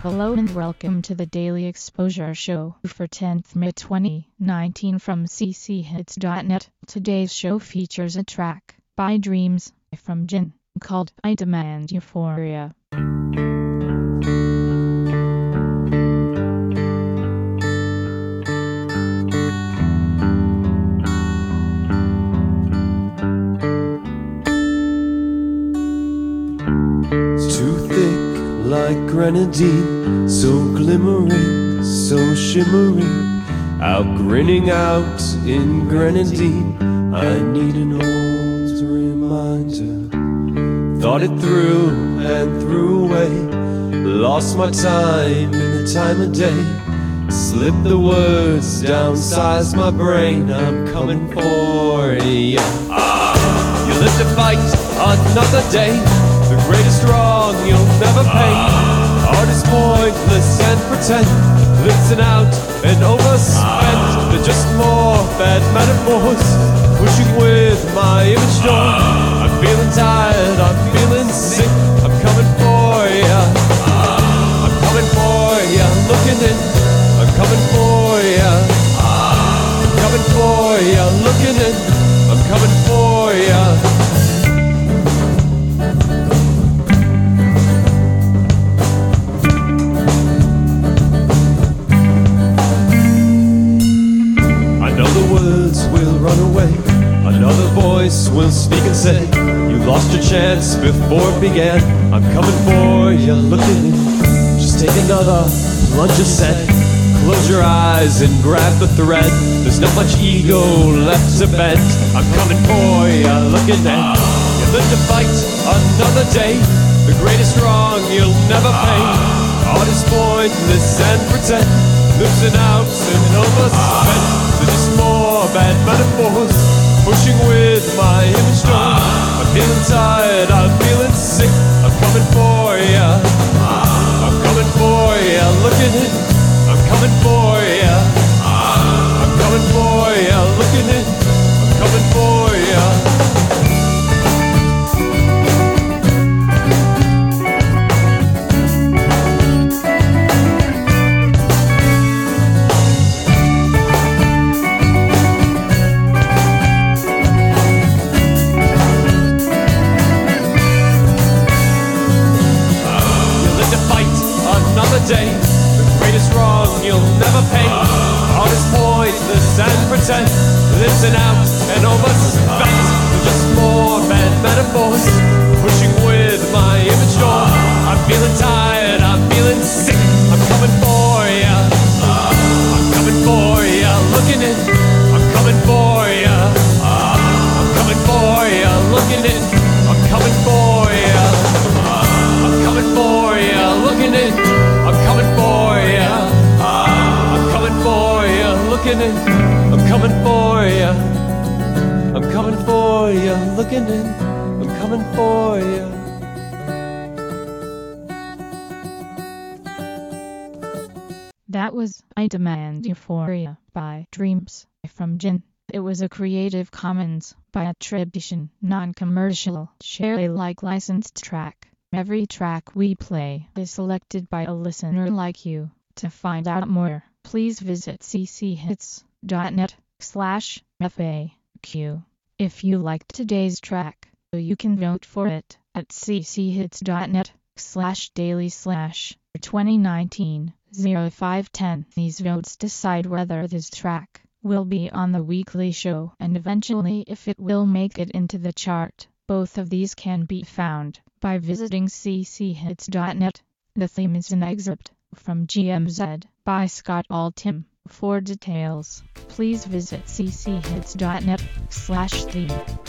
Hello and welcome to the Daily Exposure Show for 10th May 2019 from cchits.net. Today's show features a track by Dreams from Jin called I Demand Euphoria. It's too thick like grenadine, so glimmering, so shimmering, out grinning out in grenadine. I need an old reminder. Thought it through and threw away, lost my time in the time of day, slipped the words, downsized my brain. I'm coming for ya. You live to fight another day, the greatest wrong you'll never pay. Art is pointless and pretend, listen out and overspent. They're just more bad metaphors, pushing with my image door. I'm feeling tired, I'm feeling sick, I'm coming for ya. I'm coming for ya, looking in, I'm coming for ya. I'm coming for ya, looking in, I'm coming for ya. Will run away, another voice will speak and say, you lost your chance before it began. I'm coming for you, looking in, just take another plunge a set. Close your eyes and grab the thread, there's not much ego left to bend. I'm coming for you, looking in. You live to fight another day, the greatest wrong you'll never pay. Art is pointless and pretend, losing out and overspent. They're just more bad metaphors, pushing with my image door. I'm feeling tired, I'm feeling sick, I'm coming for ya. I'm coming for ya, looking in, I'm coming for ya. I'm coming for ya, looking in, I'm coming for ya. Day, the greatest wrong you'll never pay. Art is pointless and pretend, listen out and overspent. They're just more bad metaphors, pushing with my image door. I'm feeling tired, I'm feeling sick, I'm coming for ya. I'm coming for ya, looking in, I'm coming for ya. I'm coming for ya, looking in, I'm coming for ya. I'm coming for ya, looking in, I'm coming for ya. I'm coming for ya, looking in, I'm coming for ya. I'm coming for ya, looking in, I'm coming for ya. That was I Demand Euphoria by Dreams from Jin. It was a Creative Commons by attribution, non-commercial, share Alike licensed track. Every track we play is selected by a listener like you. To find out more, please visit cchits.net/FAQ. If you liked today's track, you can vote for it at cchits.net/daily/2019-0510. These votes decide whether this track will be on the weekly show and eventually if it will make it into the chart. Both of these can be found by visiting cchits.net. The theme is an excerpt from GMZ by Scott Altham. For details, please visit cchits.net/theme.